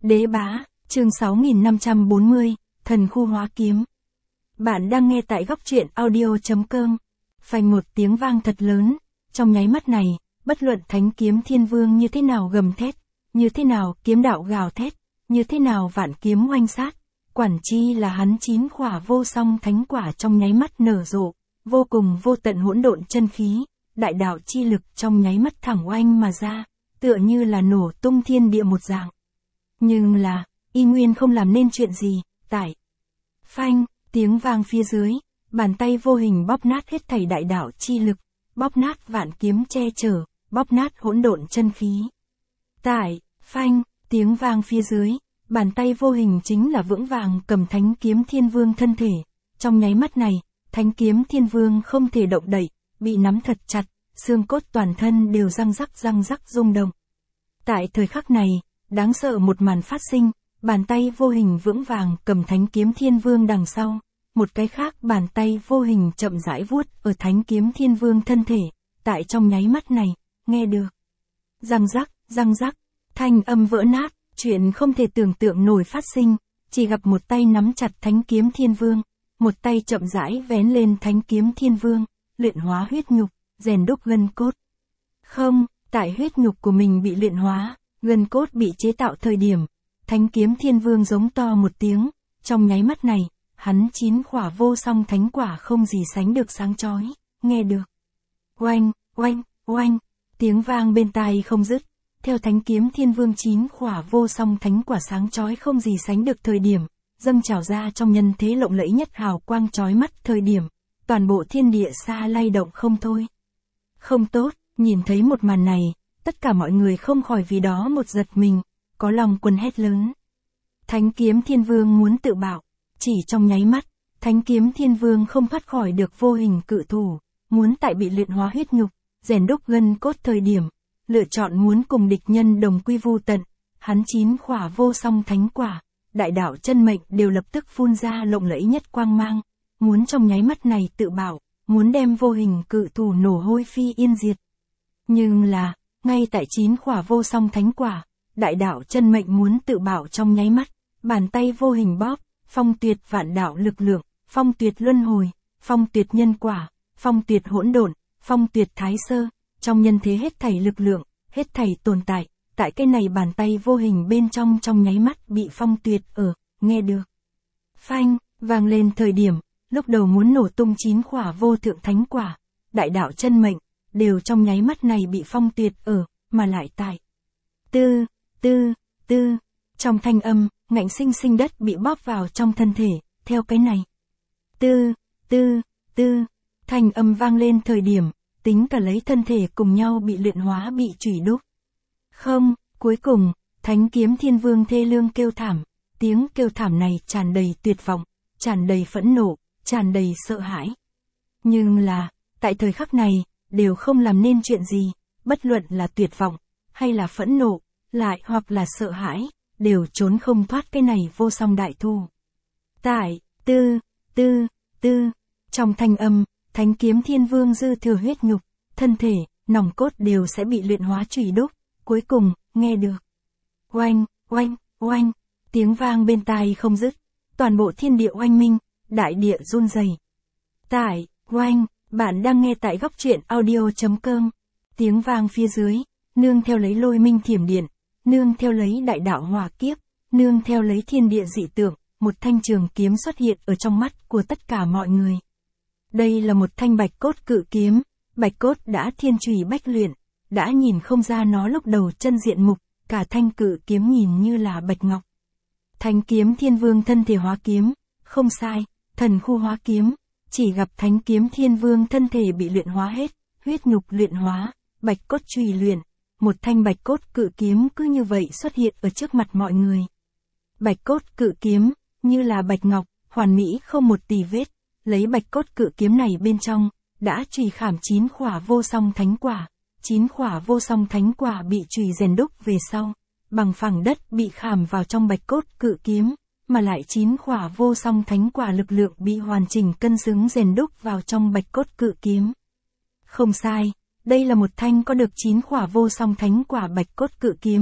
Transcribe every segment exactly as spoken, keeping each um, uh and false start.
Đế bá, chương sáu nghìn năm trăm bốn mươi, thần khu hóa kiếm. Bạn đang nghe tại góc truyện audio chấm com. Phanh một tiếng vang thật lớn, trong nháy mắt này, bất luận thánh kiếm thiên vương như thế nào gầm thét, như thế nào kiếm đạo gào thét, như thế nào vạn kiếm oanh sát, quản chi là hắn chín khỏa vô song thánh quả trong nháy mắt nở rộ, vô cùng vô tận hỗn độn chân khí, đại đạo chi lực trong nháy mắt thẳng oanh mà ra, tựa như là nổ tung thiên địa một dạng. Nhưng là, y nguyên không làm nên chuyện gì, tại. Phanh, tiếng vang phía dưới, bàn tay vô hình bóp nát hết thảy đại đạo chi lực, bóp nát vạn kiếm che chở, bóp nát hỗn độn chân khí. Tại, phanh, tiếng vang phía dưới, bàn tay vô hình chính là vững vàng cầm thánh kiếm thiên vương thân thể. Trong nháy mắt này, thánh kiếm thiên vương không thể động đậy, bị nắm thật chặt, xương cốt toàn thân đều răng rắc răng rắc rung động. Tại thời khắc này, đáng sợ một màn phát sinh, bàn tay vô hình vững vàng cầm thánh kiếm thiên vương đằng sau, một cái khác bàn tay vô hình chậm rãi vuốt ở thánh kiếm thiên vương thân thể, tại trong nháy mắt này, nghe được. Răng rắc, răng rắc, thanh âm vỡ nát, chuyện không thể tưởng tượng nổi phát sinh, chỉ gặp một tay nắm chặt thánh kiếm thiên vương, một tay chậm rãi vén lên thánh kiếm thiên vương, luyện hóa huyết nhục, rèn đúc gân cốt. Không, tại huyết nhục của mình bị luyện hóa, gân cốt bị chế tạo thời điểm, thánh kiếm thiên vương giống to một tiếng, trong nháy mắt này, hắn chín khỏa vô song thánh quả không gì sánh được sáng chói, nghe được. Oanh, oanh, oanh, tiếng vang bên tai không dứt, theo thánh kiếm thiên vương chín khỏa vô song thánh quả sáng chói không gì sánh được thời điểm, dâng trào ra trong nhân thế lộng lẫy nhất hào quang chói mắt thời điểm, toàn bộ thiên địa xa lay động không thôi. Không tốt, nhìn thấy một màn này, tất cả mọi người không khỏi vì đó một giật mình, có lòng quần hét lớn. Thánh kiếm thiên vương muốn tự bạo, chỉ trong nháy mắt, thánh kiếm thiên vương không thoát khỏi được vô hình cự thủ, muốn tại bị luyện hóa huyết nhục, rèn đúc gân cốt thời điểm, lựa chọn muốn cùng địch nhân đồng quy vu tận, hắn chín khỏa vô song thánh quả, đại đạo chân mệnh đều lập tức phun ra lộng lẫy nhất quang mang, muốn trong nháy mắt này tự bạo, muốn đem vô hình cự thủ nổ hôi phi yên diệt. Nhưng là, ngay tại chín khỏa vô song thánh quả, đại đạo chân mệnh muốn tự bạo trong nháy mắt, bàn tay vô hình bóp, phong tuyệt vạn đạo lực lượng, phong tuyệt luân hồi, phong tuyệt nhân quả, phong tuyệt hỗn độn, phong tuyệt thái sơ, trong nhân thế hết thảy lực lượng, hết thảy tồn tại, tại cái này bàn tay vô hình bên trong trong nháy mắt bị phong tuyệt ở, nghe được. Phanh, vang lên thời điểm, lúc đầu muốn nổ tung chín khỏa vô thượng thánh quả, đại đạo chân mệnh, đều trong nháy mắt này bị phong tuyệt ở, mà lại tại. Tư, tư, tư, trong thanh âm, ngạnh sinh sinh đất bị bóp vào trong thân thể, theo cái này. Tư, tư, tư, thanh âm vang lên thời điểm, tính cả lấy thân thể cùng nhau bị luyện hóa bị chủy đúc. Không, cuối cùng, thánh kiếm thiên vương thê lương kêu thảm, tiếng kêu thảm này tràn đầy tuyệt vọng, tràn đầy phẫn nộ, tràn đầy sợ hãi. Nhưng là, tại thời khắc này, đều không làm nên chuyện gì, bất luận là tuyệt vọng, hay là phẫn nộ, lại hoặc là sợ hãi, đều trốn không thoát cái này vô song đại thù. Tại, tư, tư, tư, trong thanh âm, thánh kiếm thiên vương dư thừa huyết nhục, thân thể, nòng cốt đều sẽ bị luyện hóa chủy đúc, cuối cùng, nghe được. Oanh, oanh, oanh, tiếng vang bên tai không dứt, toàn bộ thiên địa oanh minh, đại địa run rẩy. Tại, oanh, bạn đang nghe tại góc truyện audio chấm com. Tiếng vang phía dưới, nương theo lấy lôi minh thiểm điện, nương theo lấy đại đạo hỏa kiếp, nương theo lấy thiên địa dị tượng, một thanh trường kiếm xuất hiện ở trong mắt của tất cả mọi người. Đây là một thanh bạch cốt cự kiếm, bạch cốt đã thiên trùy bách luyện, đã nhìn không ra nó lúc đầu chân diện mục, cả thanh cự kiếm nhìn như là bạch ngọc. Thánh kiếm thiên vương thân thể hóa kiếm, không sai, thần khu hóa kiếm, chỉ gặp thánh kiếm thiên vương thân thể bị luyện hóa hết, huyết nhục luyện hóa, bạch cốt trùy luyện, một thanh bạch cốt cự kiếm cứ như vậy xuất hiện ở trước mặt mọi người. Bạch cốt cự kiếm, như là bạch ngọc, hoàn mỹ không một tì vết, lấy bạch cốt cự kiếm này bên trong, đã trùy khảm chín khỏa vô song thánh quả, chín khỏa vô song thánh quả bị trùy rèn đúc về sau, bằng phẳng đất bị khảm vào trong bạch cốt cự kiếm, mà lại chín khỏa vô song thánh quả lực lượng bị hoàn chỉnh cân xứng rèn đúc vào trong bạch cốt cự kiếm. Không sai, đây là một thanh có được chín khỏa vô song thánh quả bạch cốt cự kiếm,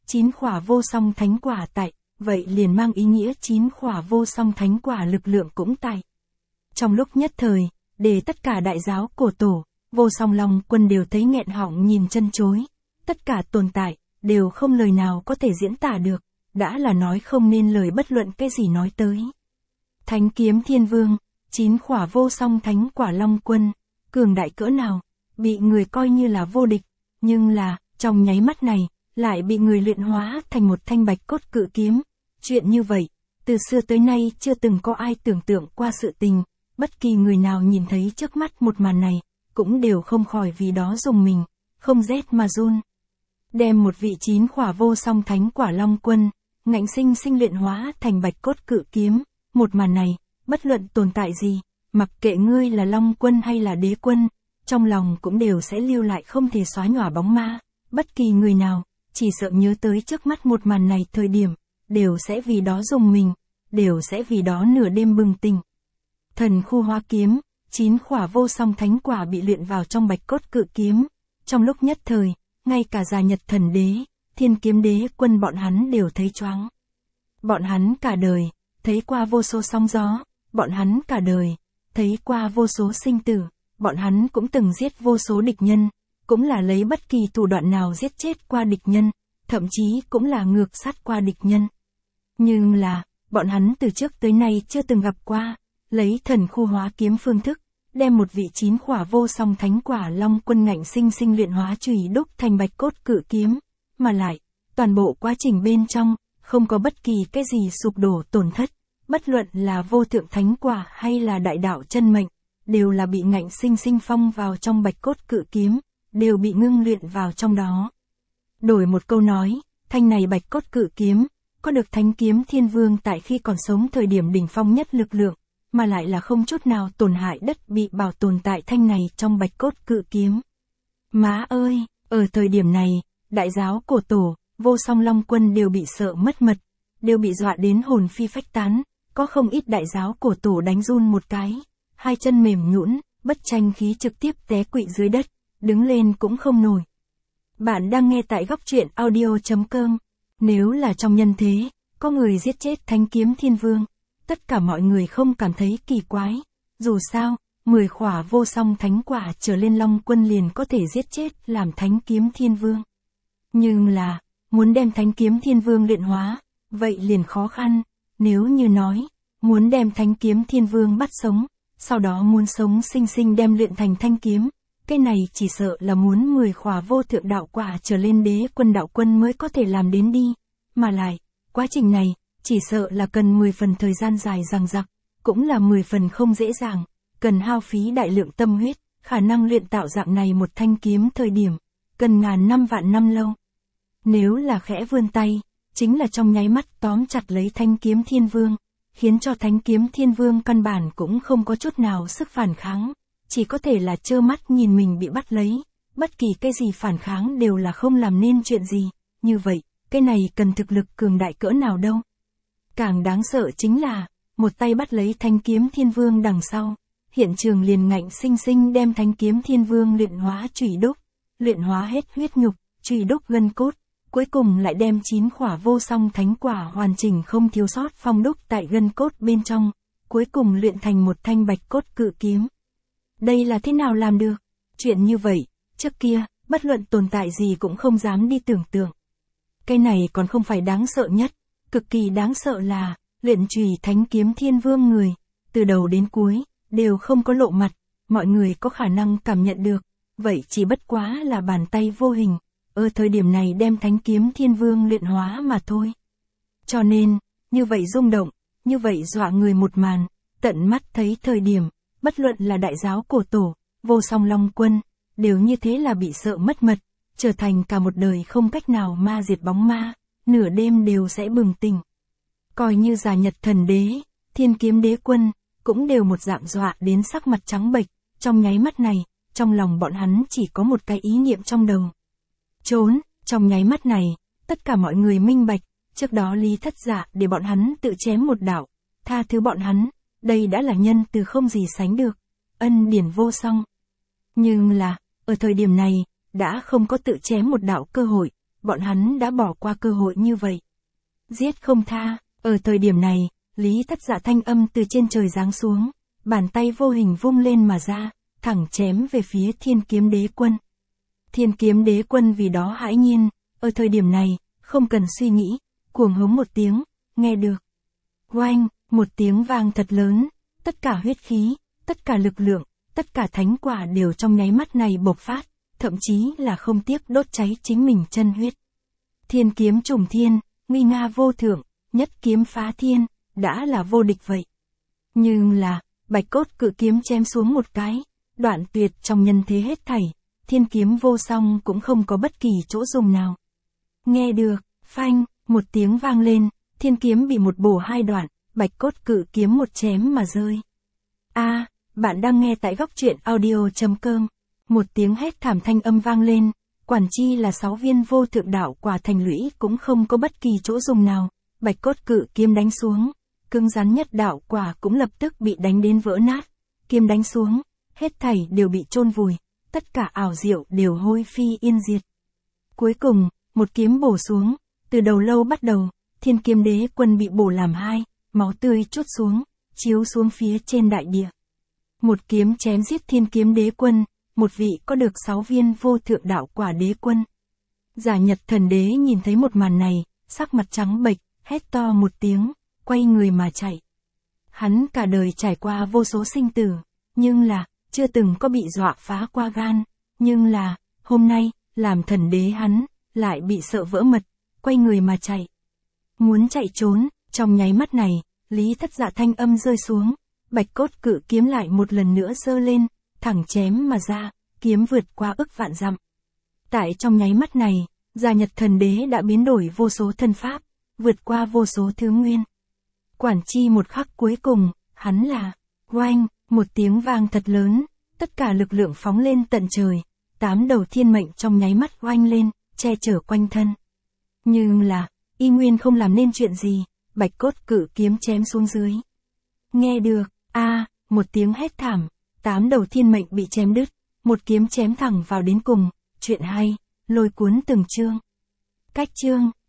chín khỏa vô song thánh quả tại, vậy liền mang ý nghĩa chín khỏa vô song thánh quả lực lượng cũng tại. Trong lúc nhất thời, để tất cả đại giáo cổ tổ, Vô Song Long Quân đều thấy nghẹn họng nhìn chân chối. Tất cả tồn tại, đều không lời nào có thể diễn tả được, đã là nói không nên lời bất luận cái gì nói tới. Thánh kiếm thiên vương, chín khỏa vô song thánh quả Long Quân, cường đại cỡ nào, bị người coi như là vô địch, nhưng là, trong nháy mắt này, lại bị người luyện hóa thành một thanh bạch cốt cự kiếm. Chuyện như vậy, từ xưa tới nay chưa từng có ai tưởng tượng qua sự tình, bất kỳ người nào nhìn thấy trước mắt một màn này, cũng đều không khỏi vì đó rùng mình, không rét mà run. Đem một vị chín khỏa vô song thánh quả Long Quân, ngạnh sinh sinh luyện hóa thành bạch cốt cự kiếm, một màn này, bất luận tồn tại gì, mặc kệ ngươi là Long Quân hay là Đế Quân, trong lòng cũng đều sẽ lưu lại không thể xóa nhòa bóng ma, bất kỳ người nào, chỉ sợ nhớ tới trước mắt một màn này thời điểm, đều sẽ vì đó rùng mình, đều sẽ vì đó nửa đêm bừng tỉnh. Thần khu hóa kiếm, chín khỏa vô song thánh quả bị luyện vào trong bạch cốt cự kiếm, trong lúc nhất thời, ngay cả Già Nhật Thần Đế, Thiên Kiếm Đế Quân bọn hắn đều thấy choáng. Bọn hắn cả đời, thấy qua vô số sóng gió, bọn hắn cả đời, thấy qua vô số sinh tử, bọn hắn cũng từng giết vô số địch nhân, cũng là lấy bất kỳ thủ đoạn nào giết chết qua địch nhân, thậm chí cũng là ngược sát qua địch nhân. Nhưng là, bọn hắn từ trước tới nay chưa từng gặp qua, lấy thần khu hóa kiếm phương thức, đem một vị chín khỏa vô song thánh quả Long Quân ngạnh sinh sinh luyện hóa chùy đúc thành bạch cốt cự kiếm, mà lại, toàn bộ quá trình bên trong, không có bất kỳ cái gì sụp đổ tổn thất, bất luận là vô thượng thánh quả hay là đại đạo chân mệnh, đều là bị ngạnh sinh sinh phong vào trong bạch cốt cự kiếm, đều bị ngưng luyện vào trong đó. Đổi một câu nói, thanh này bạch cốt cự kiếm, có được thánh kiếm thiên vương tại khi còn sống thời điểm đỉnh phong nhất lực lượng, mà lại là không chút nào tổn hại đất bị bảo tồn tại thanh này trong bạch cốt cự kiếm. Má ơi, ở thời điểm này, đại giáo cổ tổ, Vô Song Long Quân đều bị sợ mất mật, đều bị dọa đến hồn phi phách tán, có không ít đại giáo cổ tổ đánh run một cái, hai chân mềm nhũn, bất tranh khí trực tiếp té quỵ dưới đất, đứng lên cũng không nổi. Bạn đang nghe tại góc truyện audio chấm com. Nếu là trong nhân thế, có người giết chết thánh kiếm thiên vương, tất cả mọi người không cảm thấy kỳ quái, dù sao, mười khỏa vô song thánh quả trở lên Long Quân liền có thể giết chết làm thánh kiếm thiên vương. Nhưng là, muốn đem thánh kiếm thiên vương luyện hóa, vậy liền khó khăn, nếu như nói, muốn đem thánh kiếm thiên vương bắt sống, sau đó muốn sống sinh sinh đem luyện thành thanh kiếm, cái này chỉ sợ là muốn mười khỏa vô thượng đạo quả trở lên Đế Quân đạo quân mới có thể làm đến đi, mà lại, quá trình này, chỉ sợ là cần mười phần thời gian dài dằng dặc, cũng là mười phần không dễ dàng, cần hao phí đại lượng tâm huyết, khả năng luyện tạo dạng này một thanh kiếm thời điểm, cần ngàn năm vạn năm lâu. Nếu là khẽ vươn tay, chính là trong nháy mắt tóm chặt lấy thanh kiếm thiên vương, khiến cho thánh kiếm thiên vương căn bản cũng không có chút nào sức phản kháng, chỉ có thể là trơ mắt nhìn mình bị bắt lấy, bất kỳ cái gì phản kháng đều là không làm nên chuyện gì, như vậy, cái này cần thực lực cường đại cỡ nào đâu. Càng đáng sợ chính là, một tay bắt lấy thanh kiếm thiên vương đằng sau, hiện trường liền ngạnh sinh sinh đem thanh kiếm thiên vương luyện hóa chùy đúc, luyện hóa hết huyết nhục, chùy đúc gân cốt, cuối cùng lại đem chín khỏa vô song thánh quả hoàn chỉnh không thiếu sót phong đúc tại gân cốt bên trong, cuối cùng luyện thành một thanh bạch cốt cự kiếm. Đây là thế nào làm được? Chuyện như vậy, trước kia, bất luận tồn tại gì cũng không dám đi tưởng tượng. Cái này còn không phải đáng sợ nhất, cực kỳ đáng sợ là, luyện chùy thánh kiếm thiên vương người, từ đầu đến cuối, đều không có lộ mặt, mọi người có khả năng cảm nhận được, vậy chỉ bất quá là bàn tay vô hình, ở thời điểm này đem thánh kiếm thiên vương luyện hóa mà thôi. Cho nên, như vậy rung động, như vậy dọa người một màn, tận mắt thấy thời điểm, bất luận là đại giáo cổ tổ, Vô Song Long Quân, đều như thế là bị sợ mất mật, trở thành cả một đời không cách nào ma diệt bóng ma, nửa đêm đều sẽ bừng tỉnh. Coi như Già Nhật Thần Đế, Thiên Kiếm Đế Quân, cũng đều một dạng dọa đến sắc mặt trắng bệch, trong nháy mắt này, trong lòng bọn hắn chỉ có một cái ý niệm trong đầu. Trốn, trong nháy mắt này, tất cả mọi người minh bạch, trước đó Lý Thất Dạ để bọn hắn tự chém một đạo, tha thứ bọn hắn, đây đã là nhân từ không gì sánh được, ân điển vô song. Nhưng là, ở thời điểm này, đã không có tự chém một đạo cơ hội, bọn hắn đã bỏ qua cơ hội như vậy. Giết không tha, ở thời điểm này, Lý Thất Dạ thanh âm từ trên trời giáng xuống, bàn tay vô hình vung lên mà ra, thẳng chém về phía Thiên Kiếm Đế Quân. Thiên Kiếm Đế Quân vì đó hãi nhiên, ở thời điểm này, không cần suy nghĩ, cuồng hống một tiếng, nghe được. Oanh, một tiếng vang thật lớn, tất cả huyết khí, tất cả lực lượng, tất cả thánh quả đều trong nháy mắt này bộc phát, thậm chí là không tiếc đốt cháy chính mình chân huyết. Thiên kiếm trùng thiên, nguy nga vô thượng, nhất kiếm phá thiên, đã là vô địch vậy. Nhưng là, bạch cốt cự kiếm chém xuống một cái, đoạn tuyệt trong nhân thế hết thảy, thiên kiếm vô song cũng không có bất kỳ chỗ dùng nào. Nghe được, phanh, một tiếng vang lên, thiên kiếm bị một bổ hai đoạn, bạch cốt cự kiếm một chém mà rơi. A, bạn đang nghe tại góc truyện audio chấm com. Một tiếng hét thảm thanh âm vang lên, quản chi là sáu viên vô thượng đạo quả thành lũy cũng không có bất kỳ chỗ dùng nào, bạch cốt cự kiếm đánh xuống, cứng rắn nhất đạo quả cũng lập tức bị đánh đến vỡ nát, kiếm đánh xuống, hết thảy đều bị chôn vùi, tất cả ảo diệu đều hôi phi yên diệt. Cuối cùng, một kiếm bổ xuống, từ đầu lâu bắt đầu, Thiên Kiếm Đế Quân bị bổ làm hai, máu tươi trút xuống, chiếu xuống phía trên đại địa. Một kiếm chém giết Thiên Kiếm Đế Quân, một vị có được sáu viên vô thượng đạo quả đế quân. Giả Nhật Thần Đế nhìn thấy một màn này, sắc mặt trắng bệch, hét to một tiếng, quay người mà chạy. Hắn cả đời trải qua vô số sinh tử, nhưng là, chưa từng có bị dọa phá qua gan, nhưng là, hôm nay, làm thần đế hắn, lại bị sợ vỡ mật, quay người mà chạy. Muốn chạy trốn, trong nháy mắt này, Lý Thất Dạ thanh âm rơi xuống, bạch cốt cự kiếm lại một lần nữa giơ lên, thẳng chém mà ra, kiếm vượt qua ức vạn dặm. Tại trong nháy mắt này, Giả Nhật Thần Đế đã biến đổi vô số thân pháp, vượt qua vô số thứ nguyên. Quản chi một khắc cuối cùng, hắn là, oanh, một tiếng vang thật lớn, tất cả lực lượng phóng lên tận trời, tám đầu thiên mệnh trong nháy mắt oanh lên, che chở quanh thân. Nhưng là, y nguyên không làm nên chuyện gì, bạch cốt cự kiếm chém xuống dưới. Nghe được, a, một tiếng hét thảm, tám đầu thiên mệnh bị chém đứt, một kiếm chém thẳng vào đến cùng, chuyện hay, lôi cuốn từng chương. Cách chương,